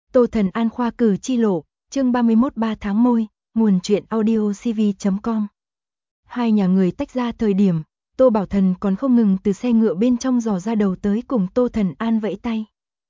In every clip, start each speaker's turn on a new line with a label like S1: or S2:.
S1: Tô Thần An khoa cử chi lộ, chương 31 3 tháng môi, nguồn truyện audio cv.com. Hai nhà người tách ra thời điểm, Tô Bảo Thần còn không ngừng từ xe ngựa bên trong dò ra đầu tới cùng Tô Thần An vẫy tay.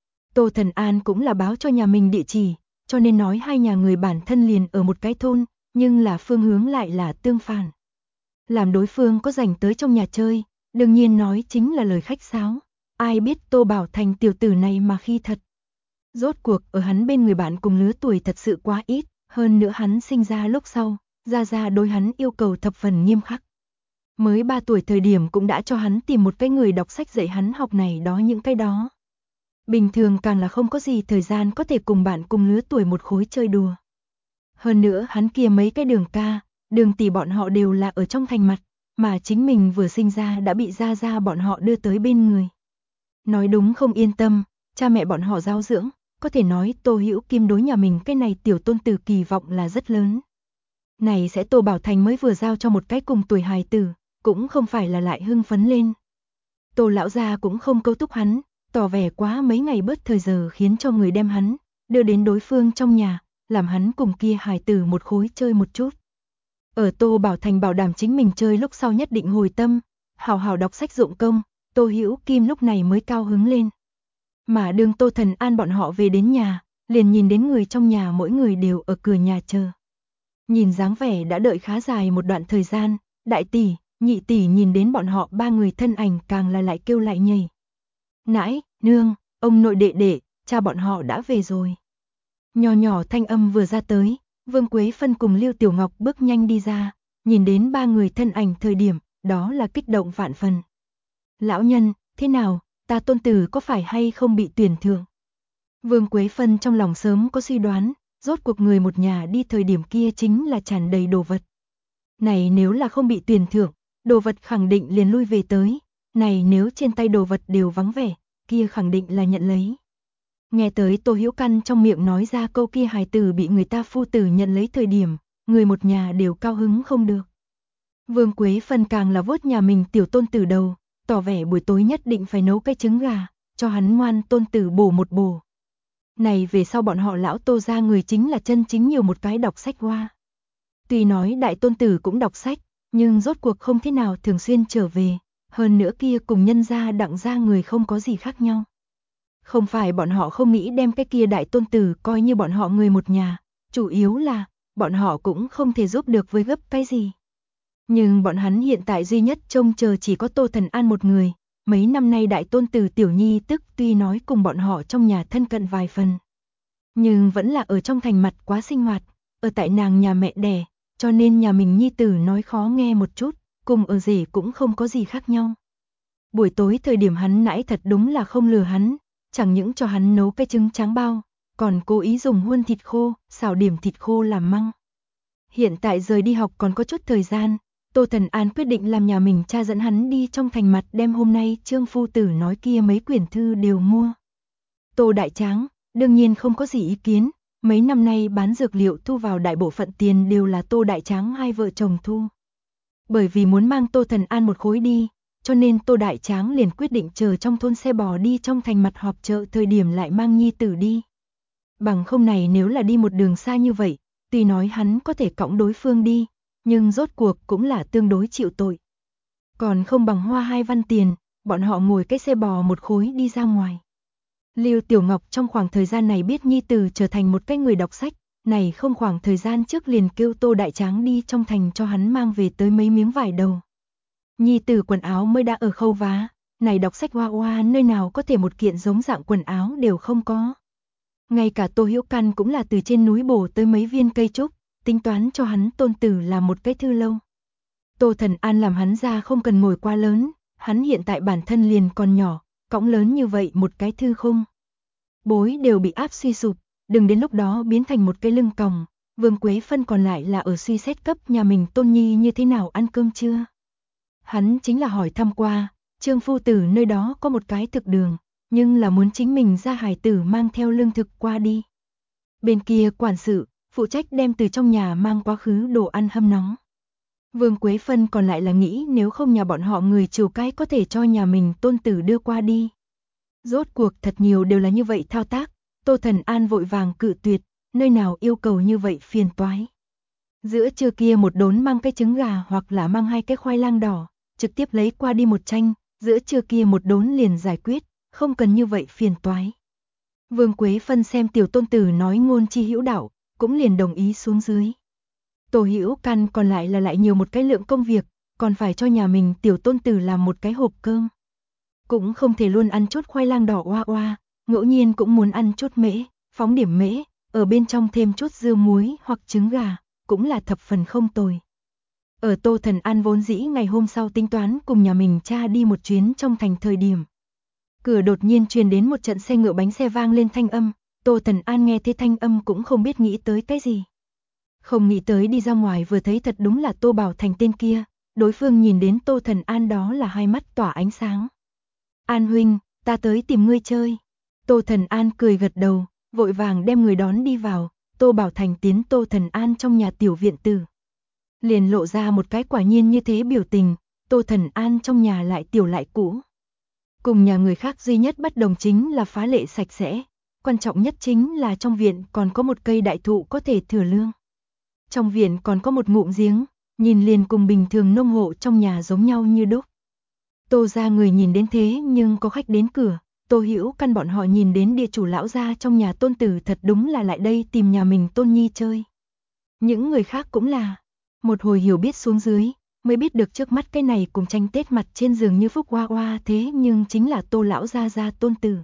S1: Tô Thần An cũng là báo cho nhà mình địa chỉ, cho nên nói hai nhà người bản thân liền ở một cái thôn, nhưng là phương hướng lại là tương phản. Làm đối phương có rảnh tới trong nhà chơi, đương nhiên nói chính là lời khách sáo. Ai biết Tô Bảo Thành tiểu tử này mà khi thật. Rốt cuộc ở hắn bên người bạn cùng lứa tuổi thật sự quá ít, hơn nữa hắn sinh ra lúc sau, gia đối hắn yêu cầu thập phần nghiêm khắc. Mới 3 tuổi thời điểm cũng đã cho hắn tìm một cái người đọc sách dạy hắn học này đó những cái đó. Bình thường càng là không có gì thời gian có thể cùng bạn cùng lứa tuổi một khối chơi đùa. Hơn nữa hắn kia mấy cái đường ca, đường tỷ bọn họ đều là ở trong thành mặt, mà chính mình vừa sinh ra đã bị gia bọn họ đưa tới bên người. Nói đúng không yên tâm, cha mẹ bọn họ giáo dưỡng, có thể nói Tô Hữu Kim đối nhà mình cái này tiểu tôn tử kỳ vọng là rất lớn. Này sẽ Tô Bảo Thành mới vừa giao cho một cái cùng tuổi hài tử, cũng không phải là lại hưng phấn lên. Tô lão gia cũng không câu thúc hắn, tỏ vẻ quá mấy ngày bớt thời giờ khiến cho người đem hắn đưa đến đối phương trong nhà, làm hắn cùng kia hài tử một khối chơi một chút. Ở Tô Bảo Thành bảo đảm chính mình chơi lúc sau nhất định hồi tâm, hào hào đọc sách dụng công, Tô Hữu Kim lúc này mới cao hứng lên. Mà đường Tô Thần An bọn họ về đến nhà, liền nhìn đến người trong nhà mỗi người đều ở cửa nhà chờ. Nhìn dáng vẻ đã đợi khá dài một đoạn thời gian, đại tỷ, nhị tỷ nhìn đến bọn họ ba người thân ảnh càng là lại kêu lại nhảy. Nãi, nương, ông nội đệ đệ, cha bọn họ đã về rồi. Nhỏ nhỏ thanh âm vừa ra tới, Vương Quế Phân cùng Lưu Tiểu Ngọc bước nhanh đi ra, nhìn đến ba người thân ảnh thời điểm, đó là kích động vạn phần. Lão nhân, thế nào, ta tôn tử có phải hay không bị tuyển thưởng? Vương Quế Phân trong lòng sớm có suy đoán, rốt cuộc người một nhà đi thời điểm kia chính là tràn đầy đồ vật. Này nếu là không bị tuyển thưởng, đồ vật khẳng định liền lui về tới, này nếu trên tay đồ vật đều vắng vẻ, kia khẳng định là nhận lấy. Nghe tới Tô Hữu Căn trong miệng nói ra câu kia hài tử bị người ta phu tử nhận lấy thời điểm, người một nhà đều cao hứng không được. Vương Quế Phân càng là vuốt nhà mình tiểu tôn tử đầu, tỏ vẻ buổi tối nhất định phải nấu cái trứng gà, cho hắn ngoan tôn tử bổ một bổ. Này về sau bọn họ lão Tô gia người chính là chân chính nhiều một cái đọc sách hoa. Tuy nói đại tôn tử cũng đọc sách, nhưng rốt cuộc không thế nào thường xuyên trở về, hơn nữa kia cùng nhân gia đặng gia người không có gì khác nhau. Không phải bọn họ không nghĩ đem cái kia đại tôn tử coi như bọn họ người một nhà, chủ yếu là bọn họ cũng không thể giúp được với gấp cái gì. Nhưng bọn hắn hiện tại duy nhất trông chờ chỉ có Tô Thần An một người, mấy năm nay đại tôn tử Tiểu Nhi tức tuy nói cùng bọn họ trong nhà thân cận vài phần. Nhưng vẫn là ở trong thành mặt quá sinh hoạt, ở tại nàng nhà mẹ đẻ, cho nên nhà mình Nhi tử nói khó nghe một chút, cùng ở rể cũng không có gì khác nhau. Buổi tối thời điểm hắn nãy thật đúng là không lừa hắn, chẳng những cho hắn nấu cái trứng tráng bao, còn cố ý dùng huân thịt khô, xào điểm thịt khô làm măng. Hiện tại rời đi học còn có chút thời gian, Tô Thần An quyết định làm nhà mình cha dẫn hắn đi trong thành mặt đem hôm nay Trương phu tử nói kia mấy quyển thư đều mua. Tô Đại Tráng, đương nhiên không có gì ý kiến, mấy năm nay bán dược liệu thu vào đại bộ phận tiền đều là Tô Đại Tráng hai vợ chồng thu. Bởi vì muốn mang Tô Thần An một khối đi, cho nên Tô Đại Tráng liền quyết định chờ trong thôn xe bò đi trong thành mặt họp chợ thời điểm lại mang nhi tử đi. Bằng không này nếu là đi một đường xa như vậy, tuy nói hắn có thể cõng đối phương đi, nhưng rốt cuộc cũng là tương đối chịu tội. Còn không bằng hoa 2 văn tiền, bọn họ ngồi cái xe bò một khối đi ra ngoài. Lưu Tiểu Ngọc trong khoảng thời gian này biết nhi tử trở thành một cái người đọc sách, này không khoảng thời gian trước liền kêu Tô Đại Tráng đi trong thành cho hắn mang về tới mấy miếng vải đầu. Nhi tử quần áo mới đã ở khâu vá, này đọc sách hoa nơi nào có thể một kiện giống dạng quần áo đều không có. Ngay cả Tô Hữu Căn cũng là từ trên núi bổ tới mấy viên cây trúc, tính toán cho hắn tôn tử là một cái thư lâu. Tô Thần An làm hắn ra không cần ngồi quá lớn, hắn hiện tại bản thân liền còn nhỏ, cõng lớn như vậy một cái thư khung. Bối đều bị áp suy sụp, đừng đến lúc đó biến thành một cái lưng còng. Vương Quế Phân còn lại là ở suy xét cấp nhà mình tôn nhi như thế nào ăn cơm trưa. Hắn chính là hỏi thăm qua, Trương phu tử nơi đó có một cái thực đường, nhưng là muốn chính mình ra hài tử mang theo lương thực qua đi. Bên kia quản sự, phụ trách đem từ trong nhà mang quá khứ đồ ăn hâm nóng. Vương Quế Phân còn lại là nghĩ nếu không nhà bọn họ người chiều cái có thể cho nhà mình tôn tử đưa qua đi. Rốt cuộc thật nhiều đều là như vậy thao tác, Tô Thần An vội vàng cự tuyệt, nơi nào yêu cầu như vậy phiền toái. Giữa trưa kia một đốn mang cái trứng gà hoặc là mang 2 cái khoai lang đỏ, trực tiếp lấy qua đi một chanh, giữa trưa kia một đốn liền giải quyết, không cần như vậy phiền toái. Vương Quế Phân xem tiểu tôn tử nói ngôn chi hữu đạo, cũng liền đồng ý xuống dưới. Tô Hữu Căn còn lại là lại nhiều một cái lượng công việc, còn phải cho nhà mình tiểu tôn tử làm một cái hộp cơm. Cũng không thể luôn ăn chút khoai lang đỏ oa oa, ngẫu nhiên cũng muốn ăn chút mễ, phóng điểm mễ, ở bên trong thêm chút dưa muối hoặc trứng gà, cũng là thập phần không tồi. Ở Tô Thần An vốn dĩ ngày hôm sau tính toán cùng nhà mình cha đi một chuyến trong thành thời điểm. Cửa đột nhiên truyền đến một trận xe ngựa bánh xe vang lên thanh âm, Tô Thần An nghe thế thanh âm cũng không biết nghĩ tới cái gì. Không nghĩ tới đi ra ngoài vừa thấy thật đúng là Tô Bảo Thành tên kia, đối phương nhìn đến Tô Thần An đó là hai mắt tỏa ánh sáng. An huynh, ta tới tìm ngươi chơi. Tô Thần An cười gật đầu, vội vàng đem người đón đi vào, Tô Bảo Thành tiến Tô Thần An trong nhà tiểu viện tử. Liền lộ ra một cái quả nhiên như thế biểu tình, Tô Thần An trong nhà lại tiểu lại cũ. Cùng nhà người khác duy nhất bất đồng chính là phá lệ sạch sẽ, quan trọng nhất chính là trong viện còn có một cây đại thụ có thể thừa lương. Trong viện còn có một ngụm giếng, nhìn liền cùng bình thường nông hộ trong nhà giống nhau như đúc. Tô gia người nhìn đến thế nhưng có khách đến cửa, Tô Hữu Căn bọn họ nhìn đến địa chủ lão gia trong nhà tôn tử thật đúng là lại đây tìm nhà mình tôn nhi chơi. Những người khác cũng là, một hồi hiểu biết xuống dưới, mới biết được trước mắt cái này cùng tranh Tết mặt trên giường như phúc hoa hoa thế nhưng chính là Tô lão gia gia tôn tử.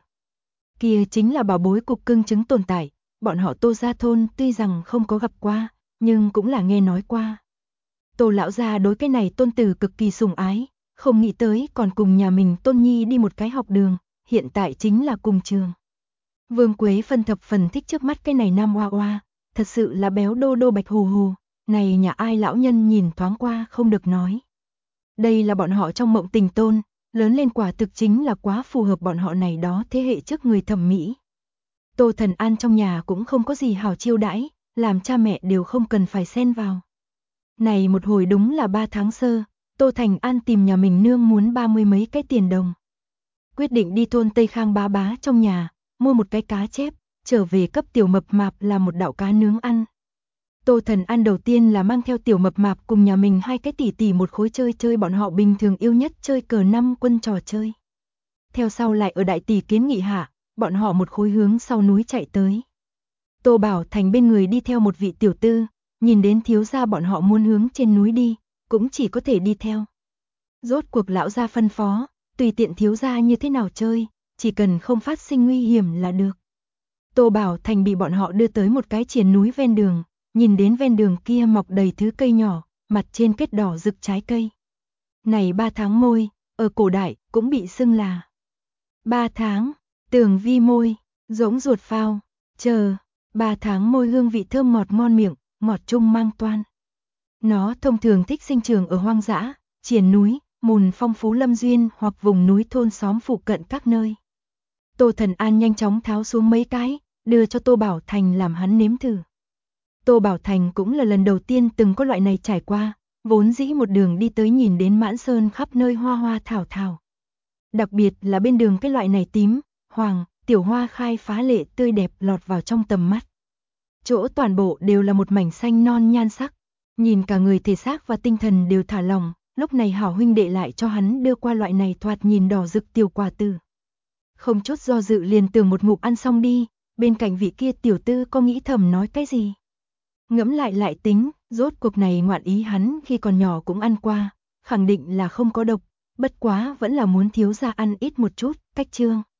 S1: Kia chính là bảo bối cục cưng trứng tồn tại, bọn họ Tô gia thôn tuy rằng không có gặp qua, nhưng cũng là nghe nói qua. Tô lão gia đối cái này tôn tử cực kỳ sủng ái, không nghĩ tới còn cùng nhà mình tôn nhi đi một cái học đường, hiện tại chính là cùng trường. Vương Quế Phân thập phần thích trước mắt cái này nam hoa hoa, thật sự là béo đô đô bạch hồ hồ, này nhà ai lão nhân nhìn thoáng qua không được nói. Đây là bọn họ trong mộng tình tôn, lớn lên quả thực chính là quá phù hợp bọn họ này đó thế hệ trước người thẩm mỹ. Tô Thần An trong nhà cũng không có gì hảo chiêu đãi, làm cha mẹ đều không cần phải xen vào. Này một hồi đúng là 3 tháng sơ, Tô Thành An tìm nhà mình nương muốn 30 mấy cái tiền đồng. Quyết định đi thôn Tây Khang bá bá trong nhà, mua một cái cá chép, trở về cấp tiểu mập mạp làm một đạo cá nướng ăn. Tô Thần An đầu tiên là mang theo tiểu mập mạp cùng nhà mình 2 cái tỷ tỷ một khối chơi bọn họ bình thường yêu nhất chơi cờ 5 quân trò chơi. Theo sau lại ở đại tỷ kiến nghị hạ, bọn họ một khối hướng sau núi chạy tới. Tô Bảo Thành bên người đi theo một vị tiểu tư, nhìn đến thiếu gia bọn họ muốn hướng trên núi đi, cũng chỉ có thể đi theo. Rốt cuộc lão gia phân phó, tùy tiện thiếu gia như thế nào chơi, chỉ cần không phát sinh nguy hiểm là được. Tô Bảo Thành bị bọn họ đưa tới một cái triển núi ven đường, nhìn đến ven đường kia mọc đầy thứ cây nhỏ, mặt trên kết đỏ rực trái cây. Này 3 tháng môi, ở cổ đại cũng bị xưng là 3 tháng, tường vi môi, giống ruột phao, chờ, 3 tháng môi hương vị thơm ngọt ngon miệng, ngọt trung mang toan. Nó thông thường thích sinh trưởng ở hoang dã, triển núi, mùn phong phú lâm duyên hoặc vùng núi thôn xóm phụ cận các nơi. Tô Thần An nhanh chóng tháo xuống mấy cái, đưa cho Tô Bảo Thành làm hắn nếm thử. Tô Bảo Thành cũng là lần đầu tiên từng có loại này trải qua, vốn dĩ một đường đi tới nhìn đến mãn sơn khắp nơi hoa hoa thảo thảo. Đặc biệt là bên đường cái loại này tím, hoàng, tiểu hoa khai phá lệ tươi đẹp lọt vào trong tầm mắt. Chỗ toàn bộ đều là một mảnh xanh non nhan sắc, nhìn cả người thể xác và tinh thần đều thả lỏng, lúc này hảo huynh đệ lại cho hắn đưa qua loại này thoạt nhìn đỏ rực tiểu quả tử. Không chút do dự liền tưởng một ngụm ăn xong đi, bên cạnh vị kia tiểu tư có nghĩ thầm nói cái gì. Ngẫm lại tính, rốt cuộc này ngoạn ý hắn khi còn nhỏ cũng ăn qua, khẳng định là không có độc, bất quá vẫn là muốn thiếu gia ăn ít một chút, cách chương.